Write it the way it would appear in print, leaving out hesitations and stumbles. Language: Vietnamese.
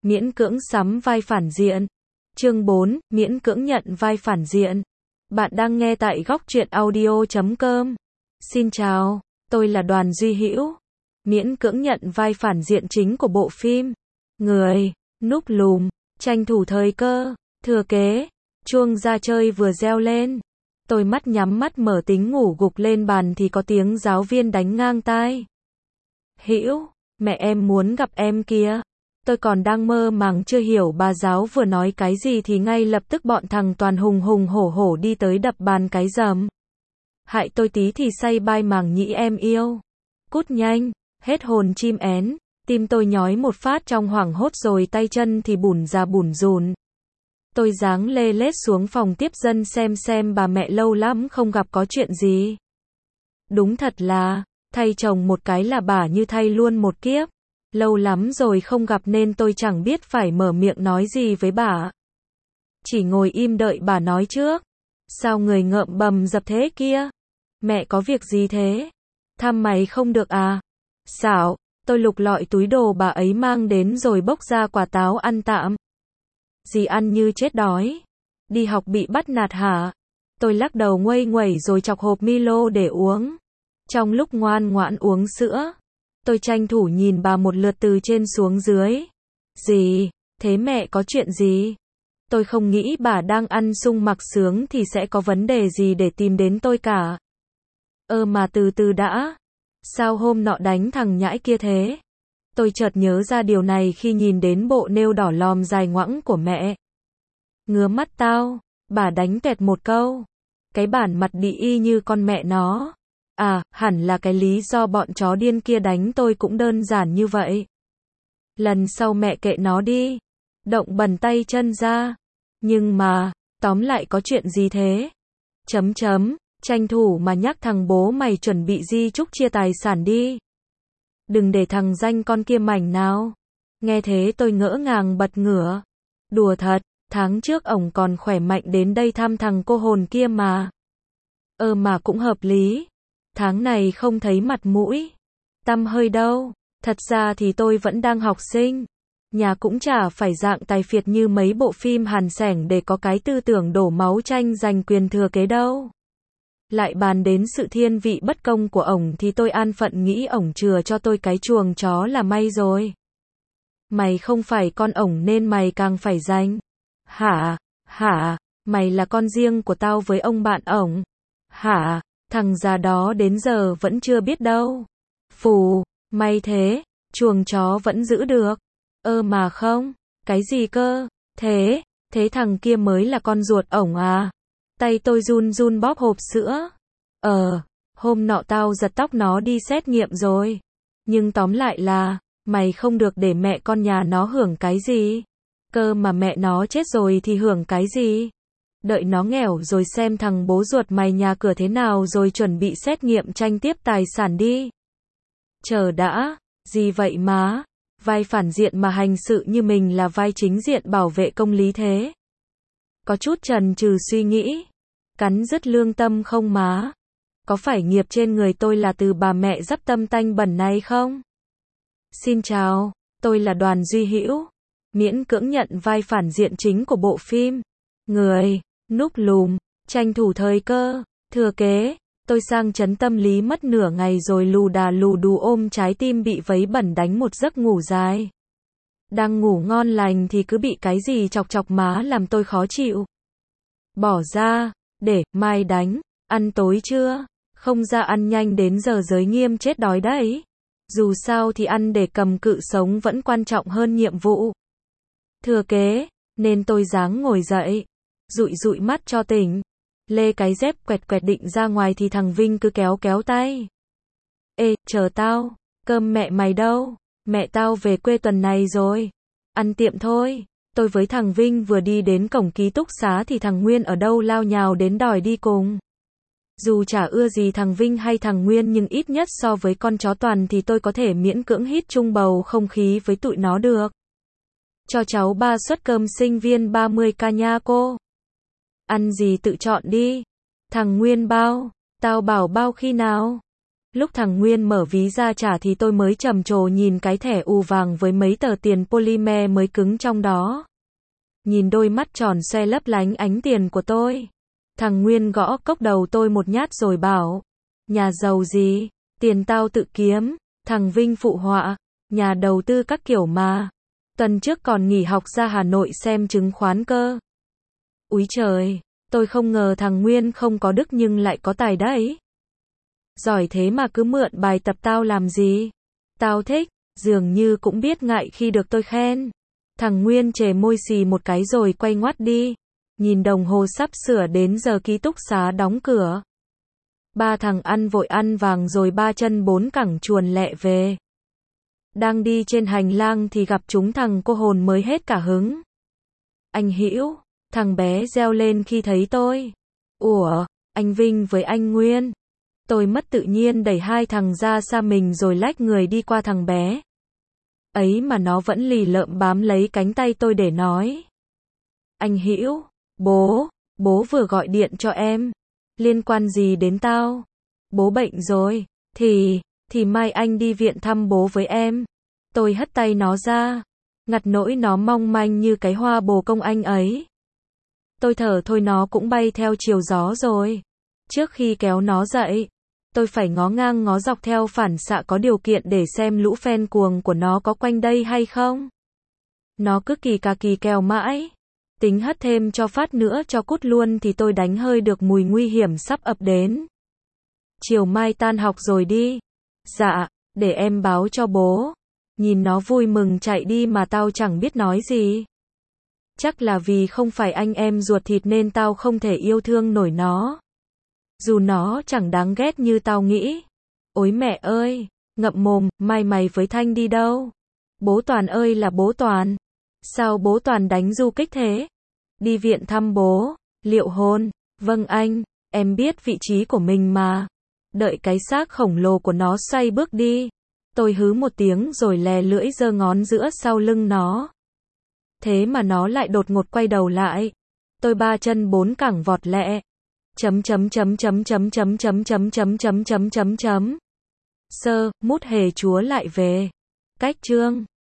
miễn cưỡng sắm vai phản diện. Chương 4, miễn cưỡng nhận vai phản diện. Bạn đang nghe tại góc truyện audio.com. Xin chào, tôi là Đoàn Duy Hữu. Miễn cưỡng nhận vai phản diện chính của bộ phim. Người, núp lùm, tranh thủ thời cơ, thừa kế. Chuông ra chơi vừa reo lên. Tôi mắt nhắm mắt mở tính ngủ gục lên bàn thì có tiếng giáo viên đánh ngang tai. Hữu, mẹ em muốn gặp em kìa. Tôi còn đang mơ màng chưa hiểu bà giáo vừa nói cái gì thì ngay lập tức bọn thằng toàn hùng hùng hổ hổ đi tới đập bàn cái rầm. Hại tôi tí thì say bai màng nhĩ em yêu. Cút nhanh, hết hồn chim én, tim tôi nhói một phát trong hoảng hốt rồi tay chân thì bủn ra bủn rùn. Tôi giáng lê lết xuống phòng tiếp dân xem bà mẹ lâu lắm không gặp có chuyện gì. Đúng thật là, thay chồng một cái là bà như thay luôn một kiếp. Lâu lắm rồi không gặp nên tôi chẳng biết phải mở miệng nói gì với bà. Chỉ ngồi im đợi bà nói trước. Sao người ngợm bầm dập thế kia? Mẹ có việc gì thế? Thăm mày không được à? Xảo, tôi lục lọi túi đồ bà ấy mang đến rồi bốc ra quả táo ăn tạm. Gì ăn như chết đói? Đi học bị bắt nạt hả? Tôi lắc đầu nguây nguẩy rồi chọc hộp Milo để uống. Trong lúc ngoan ngoãn uống sữa, tôi tranh thủ nhìn bà một lượt từ trên xuống dưới. Gì? Thế mẹ có chuyện gì? Tôi không nghĩ bà đang ăn sung mặc sướng thì sẽ có vấn đề gì để tìm đến tôi cả. Mà từ từ đã. Sao hôm nọ đánh thằng nhãi kia thế? Tôi chợt nhớ ra điều này khi nhìn đến bộ nêu đỏ lòm dài ngoẵng của mẹ. Ngứa mắt tao, bà đánh tẹt một câu. Cái bản mặt bị y như con mẹ nó. À, hẳn là cái lý do bọn chó điên kia đánh tôi cũng đơn giản như vậy. Lần sau mẹ kệ nó đi. Động bẩn tay chân ra. Nhưng mà, tóm lại có chuyện gì thế? Tranh thủ mà nhắc thằng bố mày chuẩn bị di chúc chia tài sản đi. Đừng để thằng danh con kia mảnh nào. Nghe thế tôi ngỡ ngàng bật ngửa. Đùa thật, tháng trước ổng còn khỏe mạnh đến đây thăm thằng cô hồn kia mà. Mà cũng hợp lý. Tháng này không thấy mặt mũi tăm hơi đâu. Thật ra thì tôi vẫn đang học sinh. Nhà cũng chả phải dạng tài phiệt như mấy bộ phim Hàn Sẻng để có cái tư tưởng đổ máu tranh giành quyền thừa kế đâu. Lại bàn đến sự thiên vị bất công của ổng thì tôi an phận nghĩ ổng chừa cho tôi cái chuồng chó là may rồi. Mày không phải con ổng nên mày càng phải giành. Hả, mày là con riêng của tao với ông bạn ổng. Hả, thằng già đó đến giờ vẫn chưa biết đâu. Phù, may thế, chuồng chó vẫn giữ được. Mà không, cái gì cơ, thế thằng kia mới là con ruột ổng à? Tay tôi run run bóp hộp sữa. Hôm nọ tao giật tóc nó đi xét nghiệm rồi. Nhưng tóm lại là, mày không được để mẹ con nhà nó hưởng cái gì. Cơ mà mẹ nó chết rồi thì hưởng cái gì? Đợi nó nghèo rồi xem thằng bố ruột mày nhà cửa thế nào rồi chuẩn bị xét nghiệm tranh tiếp tài sản đi. Chờ đã, gì vậy má? Vai phản diện mà hành sự như mình là vai chính diện bảo vệ công lý thế. Có chút chần chừ suy nghĩ. Cắn rứt lương tâm không má? Có phải nghiệp trên người tôi là từ bà mẹ dắp tâm tanh bẩn này không? Xin chào, tôi là Đoàn Duy Hữu. Miễn cưỡng nhận vai phản diện chính của bộ phim. Người, núp lùm, tranh thủ thời cơ, thừa kế. Tôi sang chấn tâm lý mất nửa ngày rồi lù đà lù đù ôm trái tim bị vấy bẩn đánh một giấc ngủ dài. Đang ngủ ngon lành thì cứ bị cái gì chọc chọc má làm tôi khó chịu. Bỏ ra, để, mai đánh, ăn tối chưa? Không ra ăn nhanh đến giờ giới nghiêm chết đói đấy. Dù sao thì ăn để cầm cự sống vẫn quan trọng hơn nhiệm vụ. Thừa kế, nên tôi ráng ngồi dậy, dụi mắt cho tỉnh. Lê cái dép quẹt định ra ngoài thì thằng Vinh cứ kéo tay. Chờ tao, cơm mẹ mày đâu? Mẹ tao về quê tuần này rồi. Ăn tiệm thôi. Tôi với thằng Vinh vừa đi đến cổng ký túc xá thì thằng Nguyên ở đâu lao nhào đến đòi đi cùng. Dù chả ưa gì thằng Vinh hay thằng Nguyên nhưng ít nhất so với con chó Toàn thì tôi có thể miễn cưỡng hít chung bầu không khí với tụi nó được. Cho cháu 3 suất cơm sinh viên 30k nha cô. Ăn gì tự chọn đi. Thằng Nguyên bao, tao bảo bao khi nào. Lúc thằng Nguyên mở ví ra trả thì tôi mới trầm trồ nhìn cái thẻ ù vàng với mấy tờ tiền polymer mới cứng trong đó. Nhìn đôi mắt tròn xoe lấp lánh ánh tiền của tôi. Thằng Nguyên gõ cốc đầu tôi một nhát rồi bảo. Nhà giàu gì, tiền tao tự kiếm. Thằng Vinh phụ họa, nhà đầu tư các kiểu mà. Tuần trước còn nghỉ học ra Hà Nội xem chứng khoán cơ. Úi trời, tôi không ngờ thằng Nguyên không có đức nhưng lại có tài đấy. Giỏi thế mà cứ mượn bài tập tao làm gì? Tao thích, dường như cũng biết ngại khi được tôi khen. Thằng Nguyên chề môi xì một cái rồi quay ngoắt đi. Nhìn đồng hồ sắp sửa đến giờ ký túc xá đóng cửa. Ba thằng ăn vội ăn vàng rồi ba chân bốn cẳng chuồn lẹ về. Đang đi trên hành lang thì gặp chúng thằng cô hồn mới hết cả hứng. Anh Hữu, thằng bé reo lên khi thấy tôi. Ủa, anh Vinh với anh Nguyên. Tôi mất tự nhiên đẩy hai thằng ra xa mình rồi lách người đi qua thằng bé. Ấy mà nó vẫn lì lợm bám lấy cánh tay tôi để nói. Anh Hữu, bố vừa gọi điện cho em. Liên quan gì đến tao? Bố bệnh rồi, thì mai anh đi viện thăm bố với em. Tôi hất tay nó ra, ngặt nỗi nó mong manh như cái hoa bồ công anh ấy. Tôi thở thôi nó cũng bay theo chiều gió rồi. Trước khi kéo nó dậy, tôi phải ngó ngang ngó dọc theo phản xạ có điều kiện để xem lũ fan cuồng của nó có quanh đây hay không. Nó cứ kỳ kèo mãi. Tính hất thêm cho phát nữa cho cút luôn thì tôi đánh hơi được mùi nguy hiểm sắp ập đến. Chiều mai tan học rồi đi. Dạ, để em báo cho bố. Nhìn nó vui mừng chạy đi mà tao chẳng biết nói gì. Chắc là vì không phải anh em ruột thịt nên tao không thể yêu thương nổi nó. Dù nó chẳng đáng ghét như tao nghĩ. Ôi mẹ ơi, ngậm mồm, mai mày với Thanh đi đâu? Bố Toàn ơi là bố Toàn. Sao bố Toàn đánh du kích thế? Đi viện thăm bố, liệu hôn. Vâng anh, em biết vị trí của mình mà. Đợi cái xác khổng lồ của nó xoay bước đi. Tôi hứ một tiếng rồi lè lưỡi giơ ngón giữa sau lưng nó. Thế mà nó lại đột ngột quay đầu lại. Tôi ba chân bốn cẳng vọt lẹ. Sơ, mút hề chúa lại về. Cách chương